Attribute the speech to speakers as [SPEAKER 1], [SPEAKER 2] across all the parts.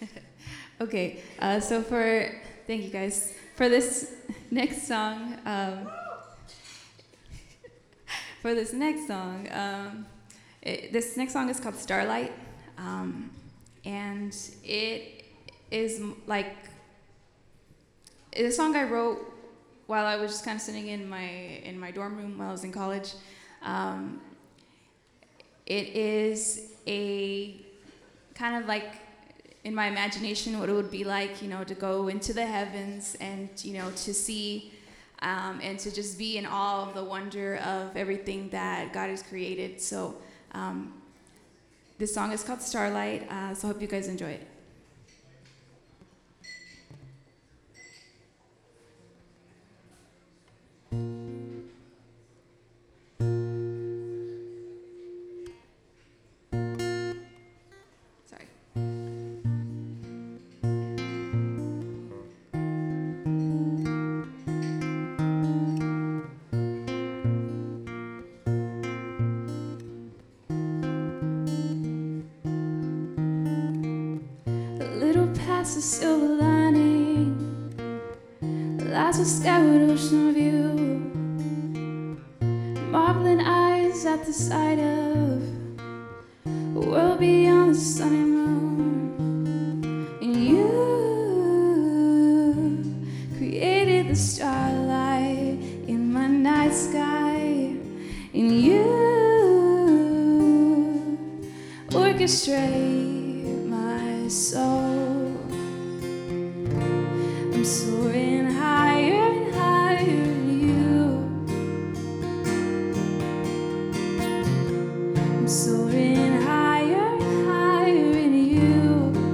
[SPEAKER 1] Okay, thank you guys. For this next song, this next song is called Starlight. And it is it's a song I wrote while I was just kind of sitting in my dorm room while I was in college. It is a kind of like in my imagination what it would be like, to go into the heavens and, to see and to just be in awe of the wonder of everything that God has created. So this song is called Starlight, so I hope you guys enjoy it. Sorry. Past the silver lining, lies a skyward ocean view, marveling eyes at the sight of a world beyond the sun and moon. And you created the starlight in my night sky, and you orchestrate my soul. I'm soaring higher and higher in you. I'm soaring higher and higher in you.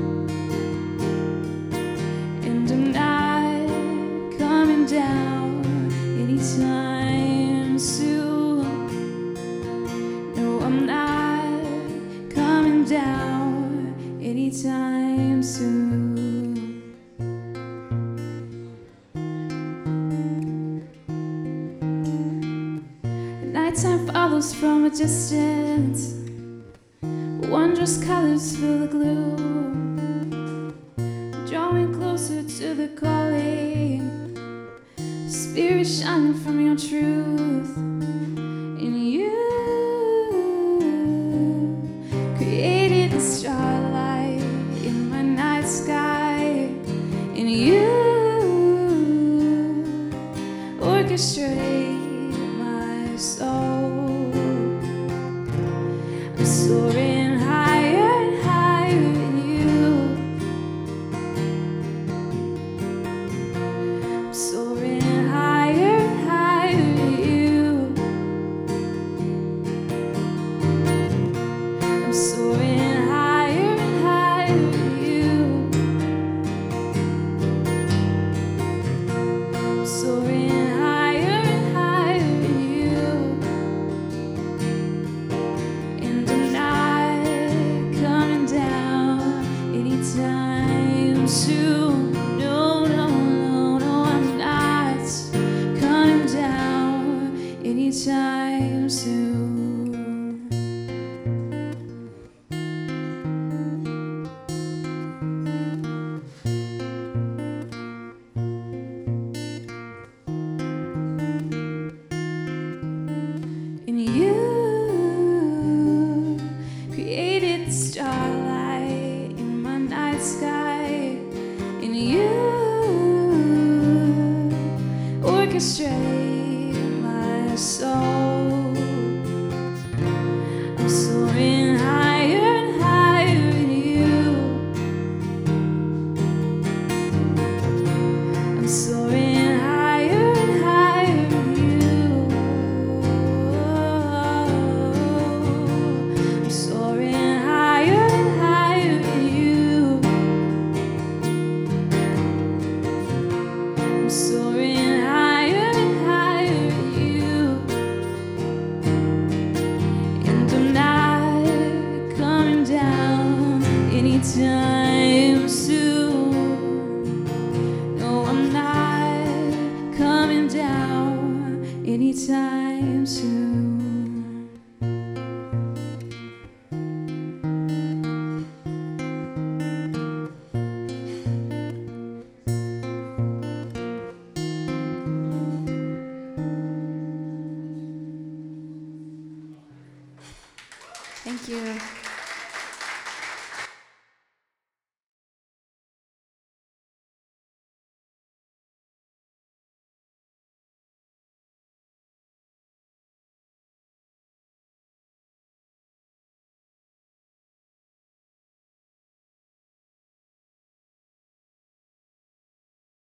[SPEAKER 1] And I'm not coming down anytime soon. No, I'm not coming down anytime soon. Nighttime follows from a distance, wondrous colors fill the gloom, drawing closer to the calling, spirit shining from your truth. And you created the starlight in my night sky, and you orchestrate soul. I'm soaring higher and higher in you. I'm soaring higher and higher in you. I'm soaring higher and higher in you. I'm soaring soon. No, no, no, no, I'm not coming down anytime soon. And you created the starlight in my night sky, and you orchestrate my soul. I'm soaring higher and higher in you. I'm soaring higher and higher in you. I'm soaring higher and higher in you. I'm soaring higher and higher in you. And I'm not coming down anytime soon. No, I'm not coming down anytime soon. Thank you.